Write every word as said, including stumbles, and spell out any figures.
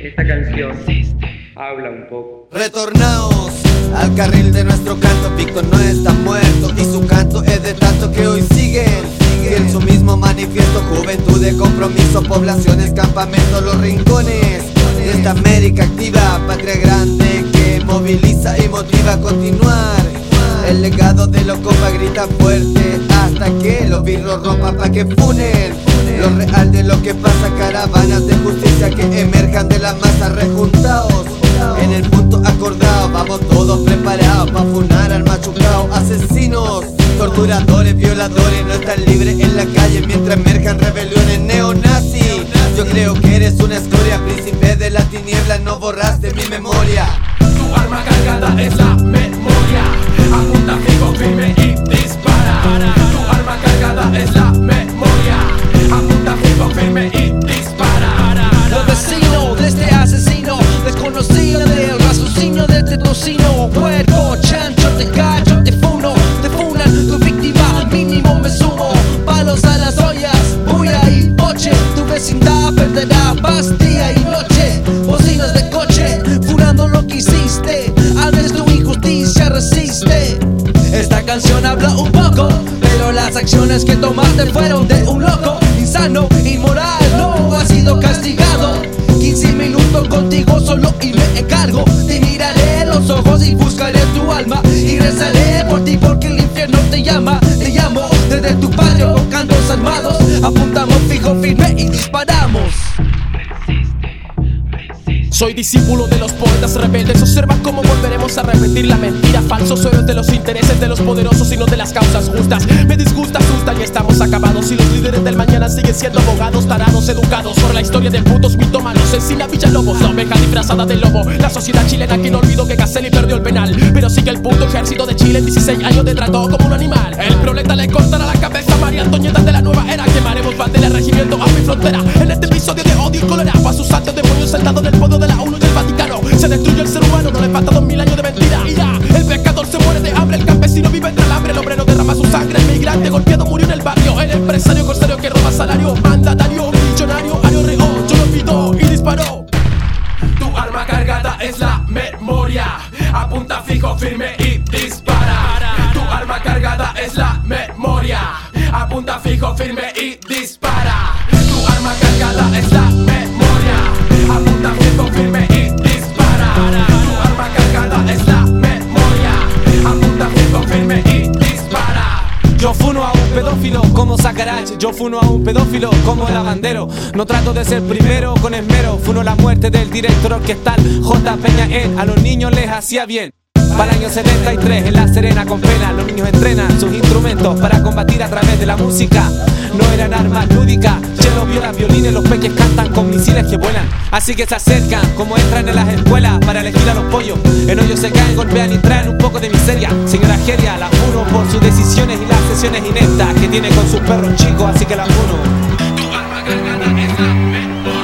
esta canción habla un poco. Retornaos al carril de nuestro canto. Víctor no está muerto y su canto es de tanto que hoy siguen. En su mismo manifiesto, juventud de compromiso, poblaciones, campamentos, los rincones de esta América activa, patria grande que moviliza y motiva a continuar. El legado de los compas grita fuerte hasta que los birros rompan pa' que funen. Lo real de lo que pasa, caravanas de justicia que emerjan de la masa, rejuntados en el punto acordado. Vamos todos preparados pa' funar al machucao. Asesinos, torturadores, violadores no están libres en la calle mientras emerjan rebeliones neonazis. Yo creo que eres una escoria, príncipe de las tinieblas, no borraste mi memoria. Tu arma cargada es la memoria, apunta fijo, firme y dispara. Tu arma cargada es la memoria, apunta fijo, firme y dispara. Los vecinos de este asesino, desconocido del raciocinio de este tocino. Puerco, chancho, te cacho, te funo, te funan, tu víctima mínimo me sumo. Palos a las ollas, bulla y boche, tu vecindad perderá paz día y noche. Bocinas de coche, furando lo que hiciste, antes tu injusticia resiste. Esta canción habla un poco, pero las acciones que tomaste fueron de un loco, insano, inmoral, no has sido castigado. quince minutos contigo solo y me encargo. Te miraré en los ojos y buscaré tu alma y rezaré por ti porque el infierno te llama. Te llamo desde tu patio con cantos armados, apuntamos fijo, firme y disparamos. Soy discípulo de los poetas rebeldes. Observa cómo volveremos a repetir la mentira. Falsos héroes de los intereses de los poderosos y no de las causas justas. Me disgusta, asustan y estamos acabados. Y los líderes del mañana siguen siendo abogados, tarados, educados por la historia de putos mitómanos. Encina Villalobos, la oveja disfrazada de lobo. La sociedad chilena que no olvidó que Caselli perdió el penal, pero sigue el puto ejército de Chile en dieciséis años de trató como un animal. El proleta le cortará la cabeza a María Antonieta de la nueva era. Quemaremos bandera, regimiento a mi frontera. En este episodio de odio y cólera, pa' sus santos demonios sentados en el podio de la ONU y el Vaticano. Se destruye el ser humano, no le falta dos mil años de mentira. Y ya, el pecador se muere de hambre, el campesino vive entre el hambre, el obrero derrama su sangre, el migrante golpeado murió en el barrio, el empresario corsario que roba salario, mandatario, millonario, Ario Reó, yo lo pido y disparó. Tu arma cargada es la memoria, apunta fijo, firme y dispara. Tu arma cargada es la memoria, apunta fijo, firme y dispara. Tu arma cargada es la memoria, apunta fijo, firme y dispara. Tu arma cargada es la memoria, apunta fijo, firme y dispara. Yo funo a un pedófilo como Sacarache, yo funo a un pedófilo como el Bandero. No trato de ser primero con esmero, funo la muerte del director orquestal J. Peña en A los niños les hacía bien. Para el año setenta y tres en La Serena con pena, los niños entrenan sus instrumentos para combatir a través de la música. No eran armas lúdicas, chelos, violas, violines, los peques cantan con misiles que vuelan. Así que se acercan como entran en las escuelas para elegir a los pollos. En hoyos se caen, golpean y traen un poco de miseria. Señora Geria, la funo por sus decisiones y las sesiones ineptas que tiene con sus perros chicos, así que la funo. Tu arma cargada es la memoria.